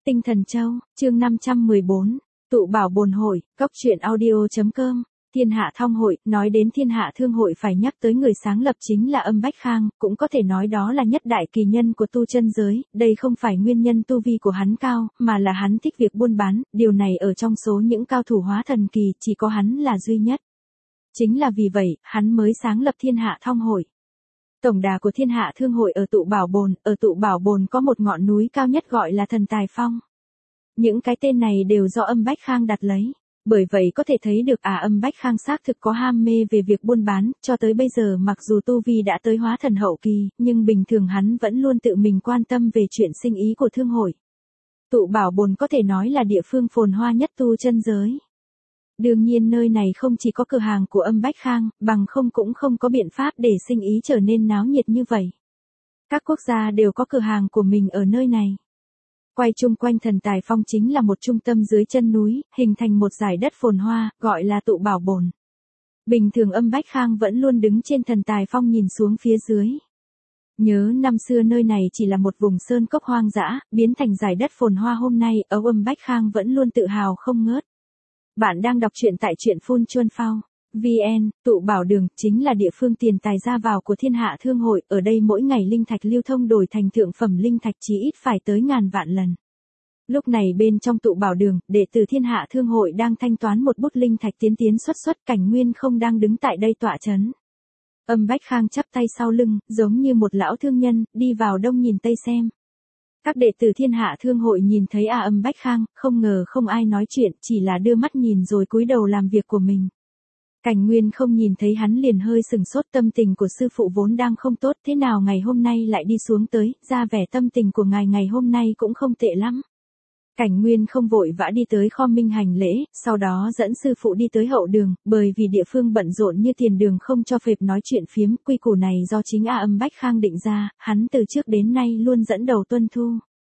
Tinh Thần Châu, chương 514, tụ bảo bồn hội, cốc truyện audio.com, Thiên Hạ Thong Hội. Nói đến Thiên Hạ Thương Hội phải nhắc tới người sáng lập chính là Âm Bách Khang, cũng có thể nói đó là nhất đại kỳ nhân của tu chân giới. Đây không phải nguyên nhân tu vi của hắn cao, mà là hắn thích việc buôn bán, điều này ở trong số những cao thủ hóa thần kỳ chỉ có hắn là duy nhất. Chính là vì vậy, hắn mới sáng lập Thiên Hạ Thong Hội. Tổng đà của Thiên Hạ Thương Hội ở Tụ Bảo Bồn có một ngọn núi cao nhất gọi là Thần Tài Phong. Những cái tên này đều do Âm Bách Khang đặt lấy, bởi vậy có thể thấy được Âm Bách Khang xác thực có ham mê về việc buôn bán, cho tới bây giờ mặc dù tu vi đã tới hóa thần hậu kỳ, nhưng bình thường hắn vẫn luôn tự mình quan tâm về chuyện sinh ý của thương hội. Tụ Bảo Bồn có thể nói là địa phương phồn hoa nhất tu chân giới. Đương nhiên nơi này không chỉ có cửa hàng của Âm Bách Khang, bằng không cũng không có biện pháp để sinh ý trở nên náo nhiệt như vậy. Các quốc gia đều có cửa hàng của mình ở nơi này. Quay chung quanh Thần Tài Phong chính là một trung tâm dưới chân núi, hình thành một dải đất phồn hoa, gọi là Tụ Bảo Bồn. Bình thường Âm Bách Khang vẫn luôn đứng trên Thần Tài Phong nhìn xuống phía dưới. Nhớ năm xưa nơi này chỉ là một vùng sơn cốc hoang dã, biến thành dải đất phồn hoa hôm nay, Âm Bách Khang vẫn luôn tự hào không ngớt. Bạn đang đọc truyện tại truyện Phun Chuân Phao. VN, Tụ Bảo Đường, chính là địa phương tiền tài ra vào của Thiên Hạ Thương Hội, ở đây mỗi ngày linh thạch lưu thông đổi thành thượng phẩm linh thạch chí ít phải tới ngàn vạn lần. Lúc này bên trong Tụ Bảo Đường, đệ tử Thiên Hạ Thương Hội đang thanh toán một bút linh thạch tiến xuất, Cảnh Nguyên không đang đứng tại đây tọa chấn. Âm Bách Khang chắp tay sau lưng, giống như một lão thương nhân, đi vào đông nhìn tây xem. Các đệ tử Thiên Hạ Thương Hội nhìn thấy Âm Bách Khang, không ngờ không ai nói chuyện, chỉ là đưa mắt nhìn rồi cúi đầu làm việc của mình. Cảnh Nguyên không nhìn thấy hắn liền hơi sừng sốt, tâm tình của sư phụ vốn đang không tốt, thế nào ngày hôm nay lại đi xuống tới, ra vẻ tâm tình của ngài ngày hôm nay cũng không tệ lắm. Cảnh Nguyên không vội vã đi tới khom minh hành lễ, sau đó dẫn sư phụ đi tới hậu đường, bởi vì địa phương bận rộn như tiền đường không cho phép nói chuyện phiếm, quy củ này do chính Âm Bách Khang định ra, hắn từ trước đến nay luôn dẫn đầu tuân thu.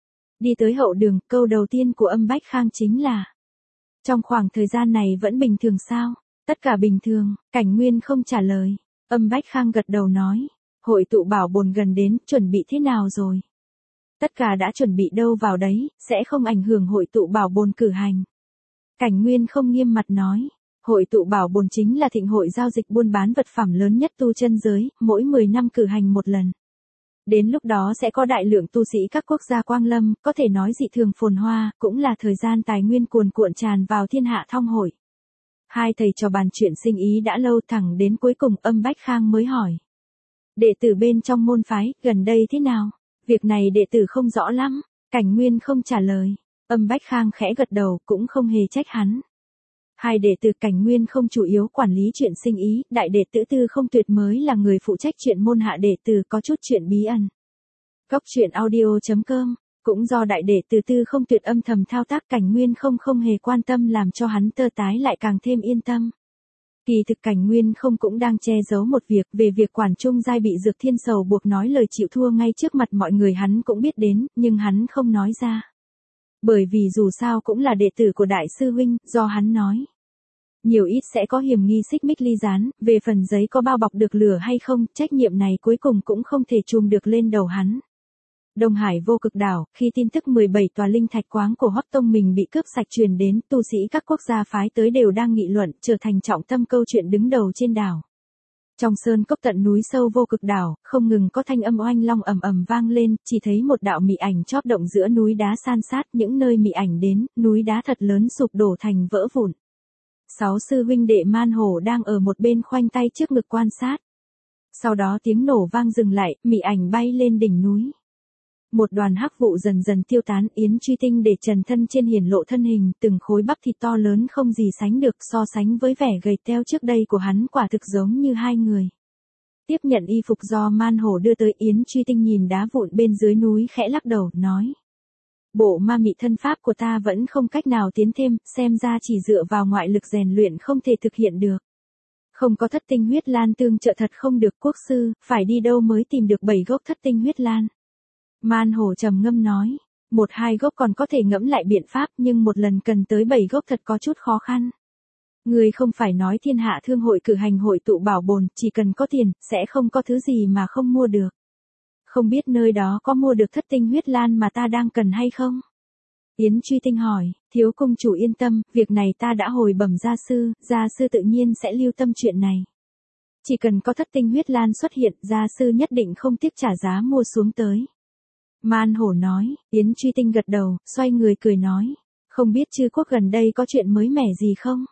Đi tới hậu đường, câu đầu tiên của Âm Bách Khang chính là: trong khoảng thời gian này vẫn bình thường sao? Tất cả bình thường. Cảnh Nguyên không trả lời. Âm Bách Khang gật đầu nói: hội Tụ Bảo Bồn gần đến, chuẩn bị thế nào rồi? Tất cả đã chuẩn bị đâu vào đấy, sẽ không ảnh hưởng hội Tụ Bảo Bồn cử hành. Cảnh Nguyên không nghiêm mặt nói: hội Tụ Bảo Bồn chính là thịnh hội giao dịch buôn bán vật phẩm lớn nhất tu chân giới, mỗi 10 năm cử hành một lần. Đến lúc đó sẽ có đại lượng tu sĩ các quốc gia quang lâm, có thể nói dị thường phồn hoa, cũng là thời gian tài nguyên cuồn cuộn tràn vào Thiên Hạ Thong Hội. Hai thầy trò bàn chuyện sinh ý đã lâu, thẳng đến cuối cùng Âm Bách Khang mới hỏi: đệ tử bên trong môn phái, gần đây thế nào? Việc này đệ tử không rõ lắm. Cảnh Nguyên không trả lời. Âm Bách Khang khẽ gật đầu, cũng không hề trách hắn. Hai đệ tử Cảnh Nguyên không chủ yếu quản lý chuyện sinh ý, đại đệ tử Tư Không Tuyệt mới là người phụ trách chuyện môn hạ đệ tử có chút chuyện bí ẩn. Cốc truyện audio.com. Cũng do đại đệ tử Tư Không Tuyệt âm thầm thao tác, Cảnh Nguyên không hề quan tâm, làm cho hắn tơ tái lại càng thêm yên tâm. Kỳ thực Cảnh Nguyên không cũng đang che giấu một việc, về việc Quản Trung Giai bị Dược Thiên Sầu buộc nói lời chịu thua ngay trước mặt mọi người, hắn cũng biết đến, nhưng hắn không nói ra. Bởi vì dù sao cũng là đệ tử của đại sư huynh, do hắn nói nhiều ít sẽ có hiểm nghi xích mích ly gián, về phần giấy có bao bọc được lửa hay không, trách nhiệm này cuối cùng cũng không thể trùm được lên đầu hắn. Đông Hải Vô Cực Đảo, khi tin tức 17 tòa linh thạch quáng của Hoắc Tông mình bị cướp sạch truyền đến, tu sĩ các quốc gia phái tới đều đang nghị luận, trở thành trọng tâm câu chuyện đứng đầu trên đảo. Trong sơn cốc tận núi sâu Vô Cực Đảo, không ngừng có thanh âm oanh long ầm ầm vang lên, chỉ thấy một đạo mị ảnh chóp động giữa núi đá san sát, những nơi mị ảnh đến, núi đá thật lớn sụp đổ thành vỡ vụn. 6 sư huynh đệ Man Hổ đang ở một bên khoanh tay trước ngực quan sát. Sau đó tiếng nổ vang dừng lại, mị ảnh bay lên đỉnh núi. Một đoàn hắc vụ dần dần tiêu tán, Yến Truy Tinh để trần thân trên hiển lộ thân hình, từng khối bắp thịt to lớn không gì sánh được, so sánh với vẻ gầy teo trước đây của hắn quả thực giống như hai người. Tiếp nhận y phục do Man Hổ đưa tới, Yến Truy Tinh nhìn đá vụn bên dưới núi khẽ lắc đầu, nói: bộ ma mị thân pháp của ta vẫn không cách nào tiến thêm, xem ra chỉ dựa vào ngoại lực rèn luyện không thể thực hiện được. Không có thất tinh huyết lan tương trợ thật không được, quốc sư, phải đi đâu mới tìm được 7 gốc thất tinh huyết lan? Man Hổ trầm ngâm nói: 1-2 gốc còn có thể ngẫm lại biện pháp, nhưng một lần cần tới 7 gốc thật có chút khó khăn. Người không phải nói Thiên Hạ Thương Hội cử hành hội Tụ Bảo Bồn, chỉ cần có tiền, sẽ không có thứ gì mà không mua được. Không biết nơi đó có mua được thất tinh huyết lan mà ta đang cần hay không? Yến Truy Tinh hỏi, thiếu công chủ yên tâm, việc này ta đã hồi bẩm gia sư tự nhiên sẽ lưu tâm chuyện này. Chỉ cần có thất tinh huyết lan xuất hiện, gia sư nhất định không tiếc trả giá mua xuống tới. Man Hổ nói, Yến Truy Tinh gật đầu, xoay người cười nói, không biết chư quốc gần đây có chuyện mới mẻ gì không?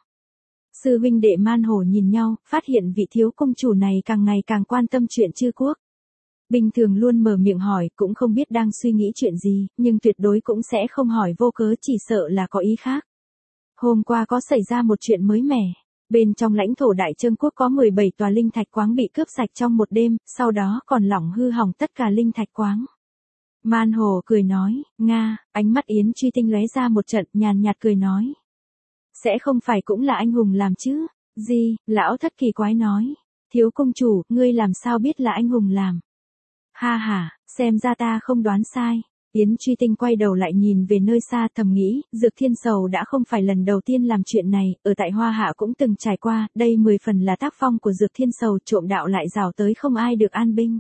Sư huynh đệ Man Hổ nhìn nhau, phát hiện vị thiếu công chủ này càng ngày càng quan tâm chuyện chư quốc. Bình thường luôn mở miệng hỏi, cũng không biết đang suy nghĩ chuyện gì, nhưng tuyệt đối cũng sẽ không hỏi vô cớ, chỉ sợ là có ý khác. Hôm qua có xảy ra một chuyện mới mẻ. Bên trong lãnh thổ Đại Trương quốc có 17 tòa linh thạch quáng bị cướp sạch trong một đêm, sau đó còn lỏng hư hỏng tất cả linh thạch quáng. Man Hổ cười nói, Nga, ánh mắt Yến Truy Tinh lóe ra một trận, nhàn nhạt cười nói. Sẽ không phải cũng là anh hùng làm chứ? Gì? Lão thất kỳ quái nói. Thiếu công chủ, ngươi làm sao biết là anh hùng làm? Ha ha, xem ra ta không đoán sai. Yến Truy Tinh quay đầu lại nhìn về nơi xa, thầm nghĩ, Dược Thiên Sầu đã không phải lần đầu tiên làm chuyện này, ở tại Hoa Hạ cũng từng trải qua, đây 10 phần là tác phong của Dược Thiên Sầu, trộm đạo lại rào tới không ai được an binh.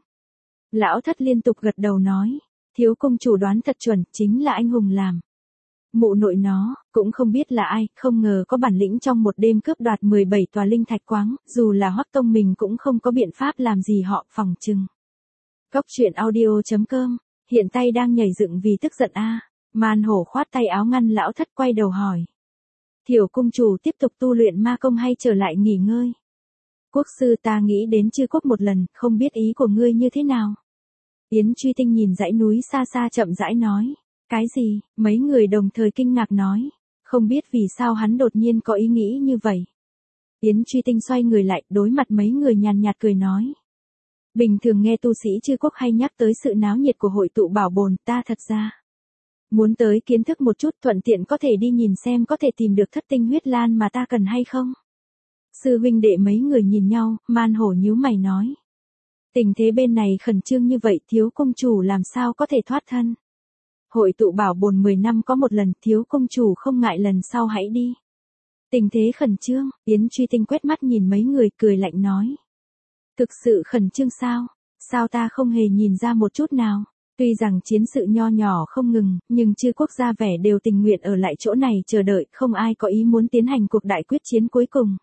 Lão thất liên tục gật đầu nói, thiếu công chủ đoán thật chuẩn, chính là anh hùng làm. Mụ nội nó, cũng không biết là ai, không ngờ có bản lĩnh trong một đêm cướp đoạt 17 tòa linh thạch quáng, dù là Hoắc Tông mình cũng không có biện pháp làm gì họ, phòng chừng. Cốc truyện audio.com, hiện tay đang nhảy dựng vì tức giận a. Man Hổ khoát tay áo ngăn lão thất, quay đầu hỏi. Thiểu cung chủ tiếp tục tu luyện ma công hay trở lại nghỉ ngơi? Quốc sư, ta nghĩ đến chư quốc một lần, không biết ý của ngươi như thế nào? Yến Truy Tinh nhìn dãy núi xa xa chậm rãi nói. Cái gì? Mấy người đồng thời kinh ngạc nói. Không biết vì sao hắn đột nhiên có ý nghĩ như vậy. Yến Truy Tinh xoay người lại, đối mặt mấy người nhàn nhạt cười nói. Bình thường nghe tu sĩ chư quốc hay nhắc tới sự náo nhiệt của hội tụ bảo bồn, ta thật ra muốn tới kiến thức một chút, thuận tiện có thể đi nhìn xem có thể tìm được thất tinh huyết lan mà ta cần hay không. Sư huynh đệ mấy người nhìn nhau, Man Hổ nhíu mày nói. Tình thế bên này khẩn trương như vậy, thiếu công chủ làm sao có thể thoát thân. Hội tụ bảo bồn 10 năm có một lần, thiếu công chủ không ngại lần sau hãy đi. Tình thế khẩn trương, Yến Truy Tinh quét mắt nhìn mấy người, cười lạnh nói. Thực sự khẩn trương sao? Sao ta không hề nhìn ra một chút nào? Tuy rằng chiến sự nho nhỏ không ngừng, nhưng chư quốc gia vẻ đều tình nguyện ở lại chỗ này chờ đợi, không ai có ý muốn tiến hành cuộc đại quyết chiến cuối cùng.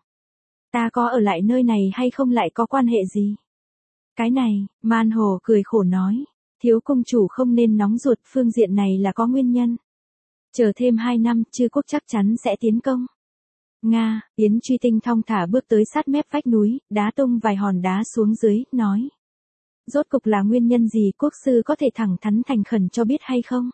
Ta có ở lại nơi này hay không lại có quan hệ gì? Cái này, Man Hổ cười khổ nói. Thiếu công chủ không nên nóng ruột, phương diện này là có nguyên nhân. Chờ thêm 2 năm, chư quốc chắc chắn sẽ tiến công. Nga, Yến Truy Tinh thong thả bước tới sát mép vách núi, đá tung vài hòn đá xuống dưới, nói. Rốt cục là nguyên nhân gì, quốc sư có thể thẳng thắn thành khẩn cho biết hay không?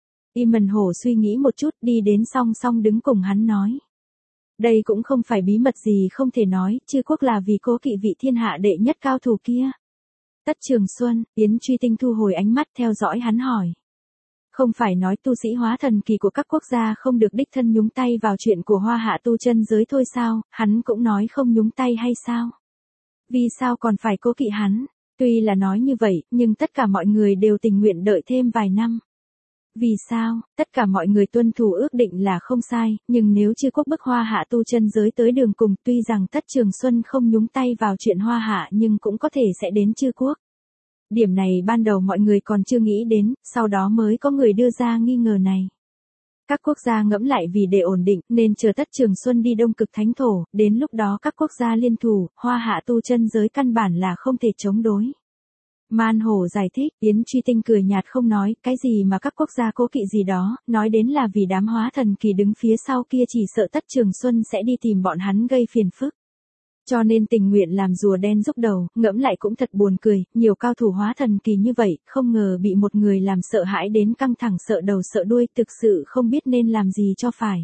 Y Mần Hổ suy nghĩ một chút, đi đến song song đứng cùng hắn nói. Đây cũng không phải bí mật gì không thể nói, chư quốc là vì cố kỵ vị thiên hạ đệ nhất cao thủ kia. Tất Trường Xuân, Yến Truy Tinh thu hồi ánh mắt theo dõi hắn hỏi. Không phải nói tu sĩ hóa thần kỳ của các quốc gia không được đích thân nhúng tay vào chuyện của Hoa Hạ tu chân giới thôi sao, hắn cũng nói không nhúng tay hay sao? Vì sao còn phải cố kỵ hắn? Tuy là nói như vậy, nhưng tất cả mọi người đều tình nguyện đợi thêm vài năm. Vì sao? Tất cả mọi người tuân thủ ước định là không sai, nhưng nếu chư quốc bức Hoa Hạ tu chân giới tới đường cùng, tuy rằng Tất Trường Xuân không nhúng tay vào chuyện Hoa Hạ nhưng cũng có thể sẽ đến chư quốc. Điểm này ban đầu mọi người còn chưa nghĩ đến, sau đó mới có người đưa ra nghi ngờ này. Các quốc gia ngẫm lại vì để ổn định, nên chờ Tất Trường Xuân đi Đông Cực Thánh Thổ, đến lúc đó các quốc gia liên thủ, Hoa Hạ tu chân giới căn bản là không thể chống đối. Man Hổ giải thích, Yến Truy Tinh cười nhạt không nói, cái gì mà các quốc gia cố kỵ gì đó, nói đến là vì đám hóa thần kỳ đứng phía sau kia chỉ sợ Tất Trường Xuân sẽ đi tìm bọn hắn gây phiền phức. Cho nên tình nguyện làm rùa đen rút đầu, ngẫm lại cũng thật buồn cười, nhiều cao thủ hóa thần kỳ như vậy, không ngờ bị một người làm sợ hãi đến căng thẳng sợ đầu sợ đuôi, thực sự không biết nên làm gì cho phải.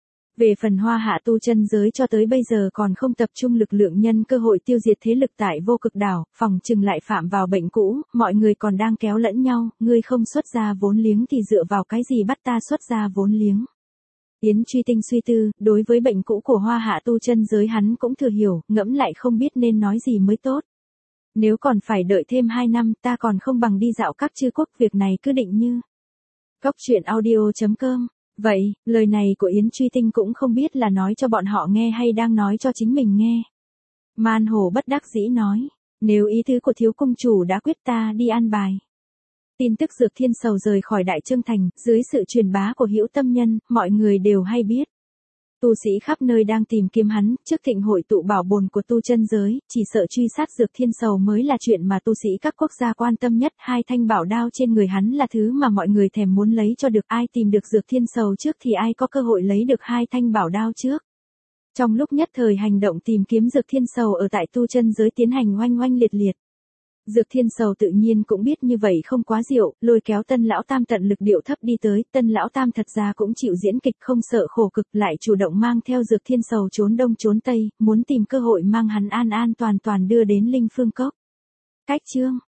Về phần Hoa Hạ tu chân giới cho tới bây giờ còn không tập trung lực lượng nhân cơ hội tiêu diệt thế lực tại Vô Cực Đảo, phòng chừng lại phạm vào bệnh cũ, mọi người còn đang kéo lẫn nhau, ngươi không xuất ra vốn liếng thì dựa vào cái gì bắt ta xuất ra vốn liếng. Yến Truy Tinh suy tư, đối với bệnh cũ của Hoa Hạ tu chân giới hắn cũng thừa hiểu, ngẫm lại không biết nên nói gì mới tốt. Nếu còn phải đợi thêm 2 năm, ta còn không bằng đi dạo các chư quốc, việc này cứ định như. Cốc truyện audio.com. Vậy, lời này của Yến Truy Tinh cũng không biết là nói cho bọn họ nghe hay đang nói cho chính mình nghe. Man Hổ bất đắc dĩ nói, nếu ý tứ của thiếu công chủ đã quyết ta đi an bài. Tin tức Dược Thiên Sầu rời khỏi Đại Trương Thành, dưới sự truyền bá của Hữu Tâm Nhân, mọi người đều hay biết. Tu sĩ khắp nơi đang tìm kiếm hắn, trước thịnh hội tụ bảo bồn của tu chân giới, chỉ sợ truy sát Dược Thiên Sầu mới là chuyện mà tu sĩ các quốc gia quan tâm nhất, hai thanh bảo đao trên người hắn là thứ mà mọi người thèm muốn lấy cho được, ai tìm được Dược Thiên Sầu trước thì ai có cơ hội lấy được hai thanh bảo đao trước. Trong lúc nhất thời hành động tìm kiếm Dược Thiên Sầu ở tại tu chân giới tiến hành oanh oanh liệt liệt. Dược Thiên Sầu tự nhiên cũng biết như vậy không quá diệu, lôi kéo Tân Lão Tam tận lực điệu thấp đi tới, Tân Lão Tam thật ra cũng chịu diễn kịch không sợ khổ cực, lại chủ động mang theo Dược Thiên Sầu trốn đông trốn tây, muốn tìm cơ hội mang hắn an an toàn toàn đưa đến Linh Phương Cốc. Cách chương